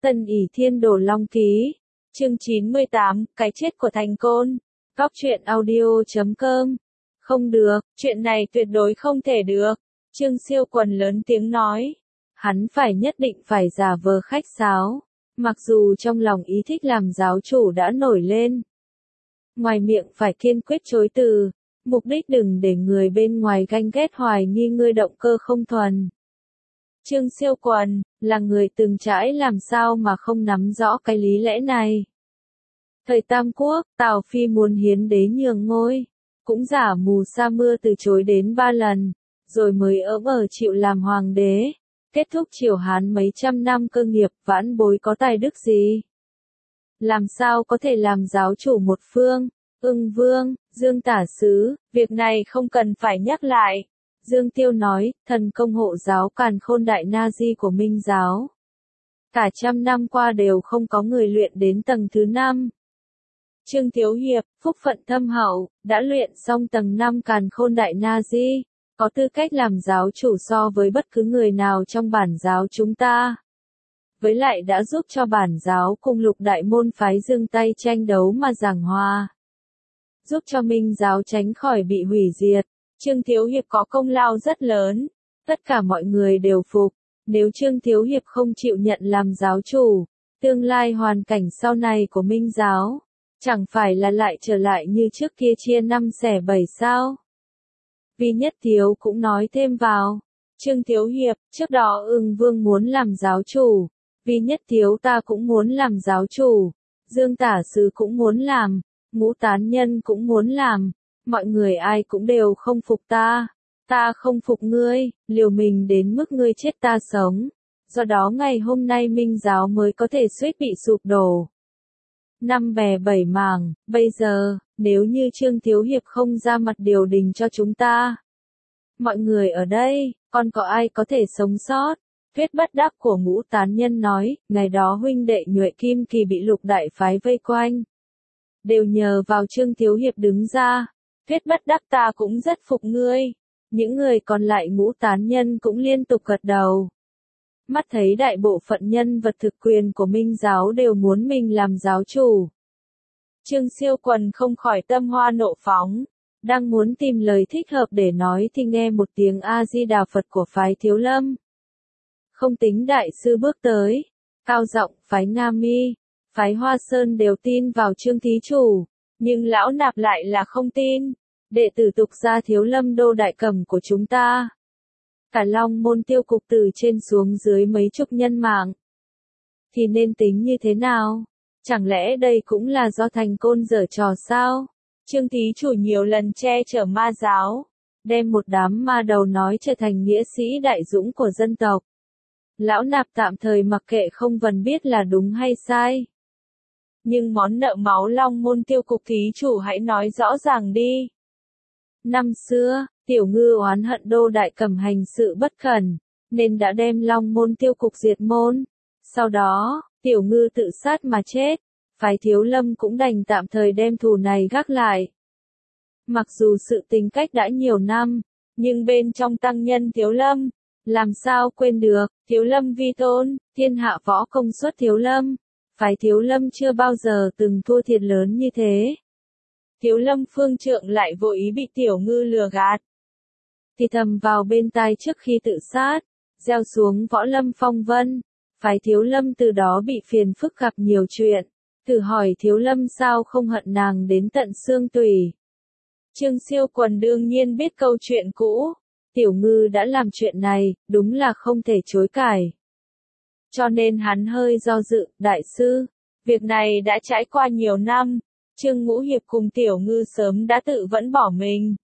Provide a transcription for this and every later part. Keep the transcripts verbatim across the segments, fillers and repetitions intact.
Tân ỷ thiên đổ long ký. Chương chín mươi tám, cái chết của Thành Côn. Góc truyện audio chấm com. Không được, chuyện này tuyệt đối không thể được. Trương Siêu Quần lớn tiếng nói. Hắn phải nhất định phải giả vờ khách sáo. Mặc dù trong lòng ý thích làm giáo chủ đã nổi lên. Ngoài miệng phải kiên quyết chối từ. Mục đích đừng để người bên ngoài ganh ghét hoài nghi ngươi động cơ không thuần. Trương Siêu Quần, là người từng trải làm sao mà không nắm rõ cái lý lẽ này. Thời Tam Quốc, Tào Phi muốn hiến đế nhường ngôi, cũng giả mù sa mưa từ chối đến ba lần, rồi mới ỡm ở chịu làm hoàng đế, kết thúc triều Hán mấy trăm năm cơ nghiệp, vãn bối có tài đức gì. Làm sao có thể làm giáo chủ một phương, Ưng Vương, Dương Tả Sứ, việc này không cần phải nhắc lại. Dương Tiêu nói, thần công hộ giáo Càn Khôn Đại Na Di của Minh giáo. Cả trăm năm qua đều không có người luyện đến tầng thứ năm. Trương Thiếu Hiệp, phúc phận thâm hậu, đã luyện xong tầng năm Càn Khôn Đại Na Di, có tư cách làm giáo chủ so với bất cứ người nào trong bản giáo chúng ta. Với lại đã giúp cho bản giáo cùng lục đại môn phái giương tay tranh đấu mà giảng hòa. Giúp cho Minh giáo tránh khỏi bị hủy diệt. Trương Thiếu Hiệp có công lao rất lớn, tất cả mọi người đều phục, nếu Trương Thiếu Hiệp không chịu nhận làm giáo chủ, tương lai hoàn cảnh sau này của Minh giáo, chẳng phải là lại trở lại như trước kia chia năm xẻ bảy sao? Vi Nhất Thiếu cũng nói thêm vào, Trương Thiếu Hiệp, trước đó Ưng Vương muốn làm giáo chủ, Vi Nhất Thiếu ta cũng muốn làm giáo chủ, Dương Tả Sứ cũng muốn làm, Ngũ Tán Nhân cũng muốn làm. Mọi người ai cũng đều không phục ta, ta không phục ngươi, liều mình đến mức ngươi chết ta sống, do đó ngày hôm nay Minh giáo mới có thể suýt bị sụp đổ. Năm bè bảy mảng, bây giờ, nếu như Trương Thiếu Hiệp không ra mặt điều đình cho chúng ta, mọi người ở đây, còn có ai có thể sống sót? Thuyết bất đắc của Ngũ Tán Nhân nói, ngày đó huynh đệ Nhuệ Kim Kỳ bị lục đại phái vây quanh, đều nhờ vào Trương Thiếu Hiệp đứng ra. Thuyết bất đắc ta cũng rất phục ngươi. Những người còn lại Ngũ Tán Nhân cũng liên tục gật đầu. Mắt thấy đại bộ phận nhân vật thực quyền của Minh giáo đều muốn mình làm giáo chủ. Trương Siêu Quần không khỏi tâm hoa nộ phóng. Đang muốn tìm lời thích hợp để nói thì nghe một tiếng A-di-đà Phật của phái Thiếu Lâm. Không tính đại sư bước tới. Cao giọng phái Nga Mi, phái Hoa Sơn đều tin vào Trương thí chủ. Nhưng lão nạp lại là không tin, đệ tử tục gia Thiếu Lâm đô đại cẩm của chúng ta. Cả Long môn tiêu cục từ trên xuống dưới mấy chục nhân mạng. Thì nên tính như thế nào? Chẳng lẽ đây cũng là do Thành Côn giở trò sao? Trương thí chủ nhiều lần che chở ma giáo, đem một đám ma đầu nói trở thành nghĩa sĩ đại dũng của dân tộc. Lão nạp tạm thời mặc kệ không vần biết là đúng hay sai. Nhưng món nợ máu Long môn tiêu cục thí chủ hãy nói rõ ràng đi. Năm xưa, Tiểu Ngư oán hận đô đại cẩm hành sự bất cẩn, nên đã đem Long môn tiêu cục diệt môn. Sau đó, Tiểu Ngư tự sát mà chết, phái Thiếu Lâm cũng đành tạm thời đem thù này gác lại. Mặc dù sự tình cách đã nhiều năm, nhưng bên trong tăng nhân Thiếu Lâm, làm sao quên được, Thiếu Lâm vi tôn, thiên hạ võ công suất Thiếu Lâm. Phái Thiếu Lâm chưa bao giờ từng thua thiệt lớn như thế. Thiếu Lâm phương trượng lại vô ý bị Tiểu Ngư lừa gạt. Thì thầm vào bên tai trước khi tự sát, gieo xuống võ lâm phong vân. Phái Thiếu Lâm từ đó bị phiền phức gặp nhiều chuyện. Thử hỏi Thiếu Lâm sao không hận nàng đến tận xương tủy. Trương Siêu Quần đương nhiên biết câu chuyện cũ. Tiểu Ngư đã làm chuyện này, đúng là không thể chối cãi. Cho nên hắn hơi do dự, đại sư, việc này đã trải qua nhiều năm, Trương Ngũ Hiệp cùng Tiểu Ngư sớm đã tự vẫn bỏ mình.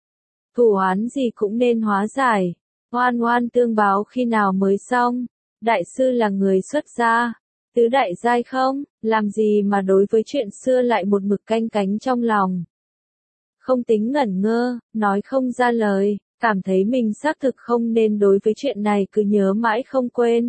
Thù oán gì cũng nên hóa giải, oan oan tương báo khi nào mới xong, đại sư là người xuất gia, tứ đại giai không, làm gì mà đối với chuyện xưa lại một mực canh cánh trong lòng. Không tính ngẩn ngơ, nói không ra lời, cảm thấy mình xác thực không nên đối với chuyện này cứ nhớ mãi không quên.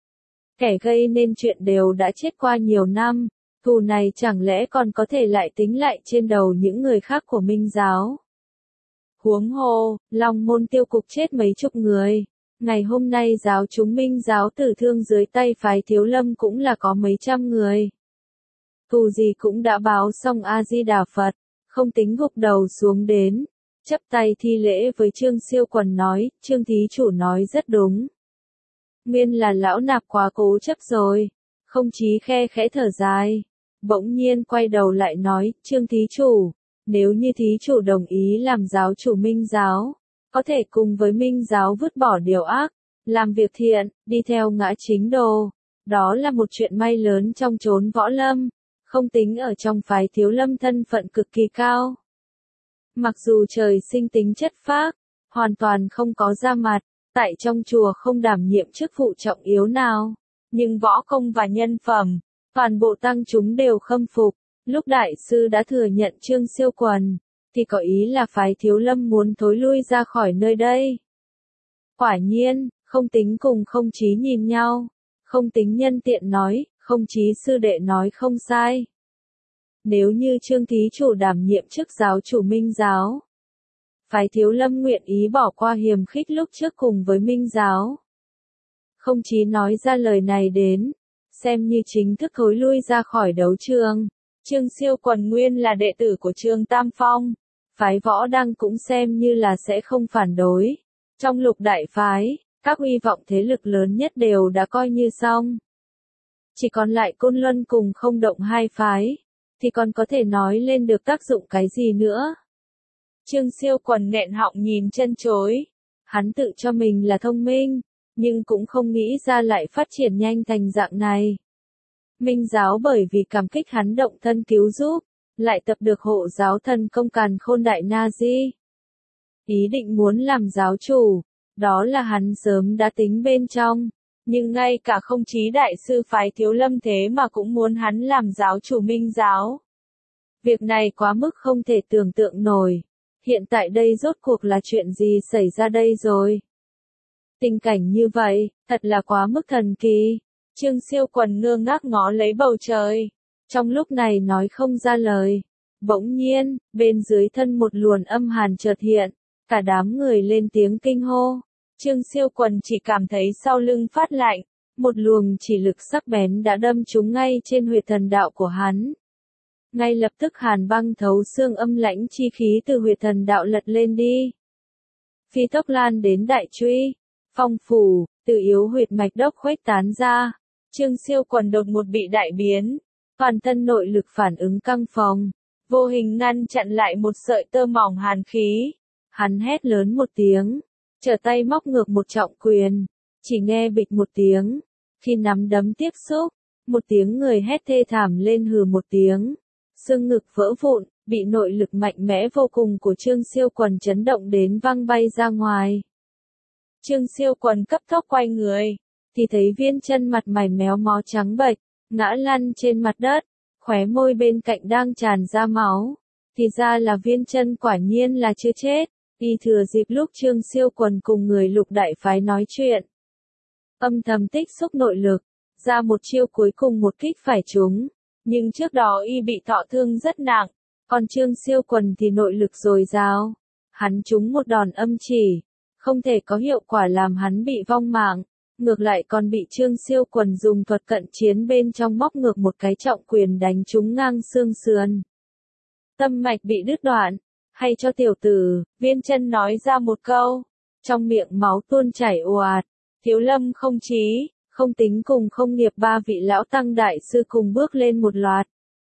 Kẻ gây nên chuyện đều đã chết qua nhiều năm, thù này chẳng lẽ còn có thể lại tính lại trên đầu những người khác của Minh giáo. Huống hồ, Long môn tiêu cục chết mấy chục người, Ngày hôm nay giáo chúng Minh giáo tử thương dưới tay phái Thiếu Lâm cũng là có mấy trăm người. Thù gì cũng đã báo xong A-di-đà Phật, không tính gục đầu xuống đến, chắp tay thi lễ với Trương Siêu Quần nói, Trương thí chủ nói rất đúng. Nguyên là lão nạp quá cố chấp rồi, không chí khe khẽ thở dài, bỗng nhiên quay đầu lại nói, Trương thí chủ, nếu như thí chủ đồng ý làm giáo chủ Minh giáo, có thể cùng với Minh giáo vứt bỏ điều ác, làm việc thiện, đi theo ngã chính đồ, đó là một chuyện may lớn trong chốn võ lâm, không tính ở trong phái Thiếu Lâm thân phận cực kỳ cao. Mặc dù trời sinh tính chất phác, hoàn toàn không có ra mặt, tại trong chùa không đảm nhiệm chức vụ trọng yếu nào, nhưng võ công và nhân phẩm, toàn bộ tăng chúng đều khâm phục. Lúc đại sư đã thừa nhận Trương Siêu Quần, thì có ý là phái Thiếu Lâm muốn thối lui ra khỏi nơi đây. Quả nhiên, không tính cùng không chí nhìn nhau, không tính nhân tiện nói, không chí sư đệ nói không sai. Nếu như Trương thí chủ đảm nhiệm chức giáo chủ Minh giáo, phái Thiếu Lâm nguyện ý bỏ qua hiềm khích lúc trước cùng với Minh giáo. Không chí nói ra lời này đến, xem như chính thức thối lui ra khỏi đấu trường. Trương Siêu Quần nguyên là đệ tử của Trương Tam Phong, phái Võ Đăng cũng xem như là sẽ không phản đối. Trong lục đại phái, các uy vọng thế lực lớn nhất đều đã coi như xong. Chỉ còn lại Côn Luân cùng Không Động hai phái, thì còn có thể nói lên được tác dụng cái gì nữa. Trương Siêu Quần nghẹn họng nhìn chân chối, hắn tự cho mình là thông minh, nhưng cũng không nghĩ ra lại phát triển nhanh thành dạng này. Minh giáo bởi vì cảm kích hắn động thân cứu giúp, lại tập được hộ giáo thần công Càn Khôn Đại Na Di. Ý định muốn làm giáo chủ, đó là hắn sớm đã tính bên trong, nhưng ngay cả không chí đại sư phái Thiếu Lâm thế mà cũng muốn hắn làm giáo chủ Minh giáo. Việc này quá mức không thể tưởng tượng nổi, hiện tại đây rốt cuộc là chuyện gì xảy ra đây rồi? Tình cảnh như vậy, thật là quá mức thần kỳ. Trương Siêu Quần ngơ ngác ngó lấy bầu trời, trong lúc này nói không ra lời. Bỗng nhiên, bên dưới thân một luồng âm hàn chợt hiện, cả đám người lên tiếng kinh hô. Trương Siêu Quần chỉ cảm thấy sau lưng phát lạnh, một luồng chỉ lực sắc bén đã đâm trúng ngay trên huyệt thần đạo của hắn. Ngay lập tức hàn băng thấu xương âm lãnh chi khí từ huyệt thần đạo lật lên đi. Phi tốc lan đến đại truy, phong phủ, từ yếu huyệt mạch đốc khuếch tán ra. Trương Siêu Quần đột một bị đại biến, toàn thân nội lực phản ứng căng phồng, vô hình ngăn chặn lại một sợi tơ mỏng hàn khí. Hắn hét lớn một tiếng, trở tay móc ngược một trọng quyền, chỉ nghe bịch một tiếng, khi nắm đấm tiếp xúc, một tiếng người hét thê thảm lên hừ một tiếng, xương ngực vỡ vụn, bị nội lực mạnh mẽ vô cùng của Trương Siêu Quần chấn động đến văng bay ra ngoài. Trương Siêu Quần cấp tốc quay người, thì thấy Viên Chân mặt mày méo mó trắng bệch, ngã lăn trên mặt đất, khóe môi bên cạnh đang tràn ra máu. Thì ra là Viên Chân quả nhiên là chưa chết, y thừa dịp lúc Trương Siêu Quần cùng người lục đại phái nói chuyện. Âm thầm tích xúc nội lực, ra một chiêu cuối cùng một kích phải trúng, nhưng trước đó y bị thọ thương rất nặng, còn Trương Siêu Quần thì nội lực dồi dào. Hắn trúng một đòn âm chỉ, không thể có hiệu quả làm hắn bị vong mạng. Ngược lại còn bị Trương Siêu Quần dùng thuật cận chiến bên trong móc ngược một cái trọng quyền đánh trúng ngang xương sườn. Tâm mạch bị đứt đoạn, hay cho tiểu tử, Viên Chân nói ra một câu, trong miệng máu tuôn chảy ồ ạt. Thiếu Lâm không chí, không tính cùng không nghiệp ba vị lão tăng đại sư cùng bước lên một loạt.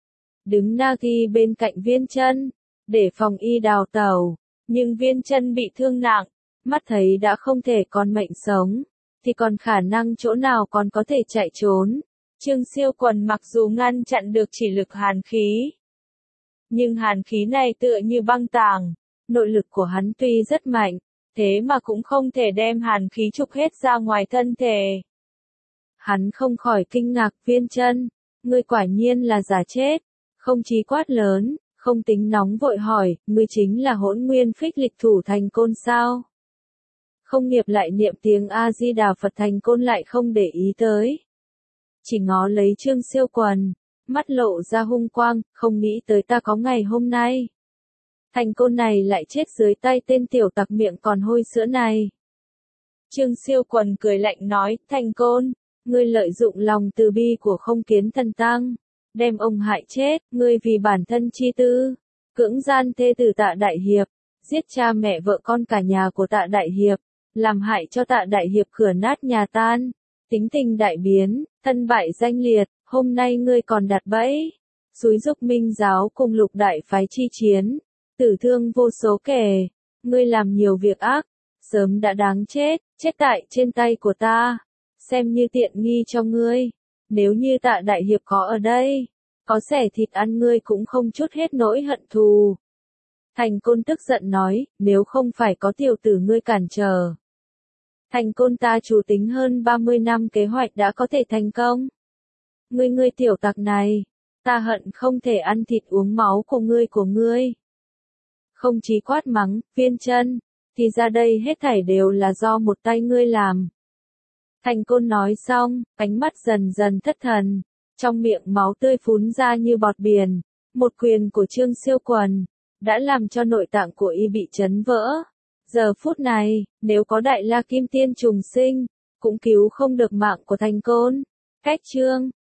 Đứng na thi bên cạnh Viên Chân, để phòng y đào tẩu, nhưng Viên Chân bị thương nặng, mắt thấy đã không thể còn mệnh sống, thì còn khả năng chỗ nào còn có thể chạy trốn. Trương Siêu Quần mặc dù ngăn chặn được chỉ lực hàn khí, nhưng hàn khí này tựa như băng tảng, nội lực của hắn tuy rất mạnh, thế mà cũng không thể đem hàn khí trục hết ra ngoài thân thể. Hắn không khỏi kinh ngạc, Viên Chân, ngươi quả nhiên là giả chết. Không chí quát lớn, không tính nóng vội hỏi, ngươi chính là Hỗn Nguyên Phích Lịch thủ Thành Côn sao? Không nghiệp lại niệm tiếng A-di-đà Phật, Thành Côn lại không để ý tới, chỉ ngó lấy Trương Siêu Quần, mắt lộ ra hung quang, không nghĩ tới ta có ngày hôm nay. Thành Côn này lại chết dưới tay tên tiểu tặc miệng còn hôi sữa này. Trương Siêu Quần cười lạnh nói, Thành Côn, ngươi lợi dụng lòng từ bi của Không Kiến Thần Tăng, đem ông hại chết, ngươi vì bản thân chi tư, cưỡng gian thê tử Tạ Đại Hiệp, giết cha mẹ vợ con cả nhà của Tạ Đại Hiệp, làm hại cho Tạ Đại Hiệp cửa nát nhà tan, tính tình đại biến, thân bại danh liệt, hôm nay ngươi còn đặt bẫy, xúi dục Minh giáo cùng lục đại phái chi chiến, tử thương vô số kẻ, ngươi làm nhiều việc ác, sớm đã đáng chết, chết tại trên tay của ta, xem như tiện nghi cho ngươi, nếu như Tạ Đại Hiệp có ở đây, có xẻ thịt ăn ngươi cũng không chút hết nỗi hận thù. Thành Côn tức giận nói, nếu không phải có tiểu tử ngươi cản trở. Thành Côn ta chủ tính hơn ba mươi năm kế hoạch đã có thể thành công. Ngươi ngươi tiểu tặc này, ta hận không thể ăn thịt uống máu của ngươi của ngươi. Không chỉ quát mắng, Viên Chân, thì ra đây hết thảy đều là do một tay ngươi làm. Thành Côn nói xong, ánh mắt dần dần thất thần, trong miệng máu tươi phún ra như bọt biển, một quyền của Trương Siêu Quần, đã làm cho nội tạng của y bị chấn vỡ. Giờ phút này, nếu có Đại La Kim Tiên trùng sinh, cũng cứu không được mạng của Thành Côn. Cách chương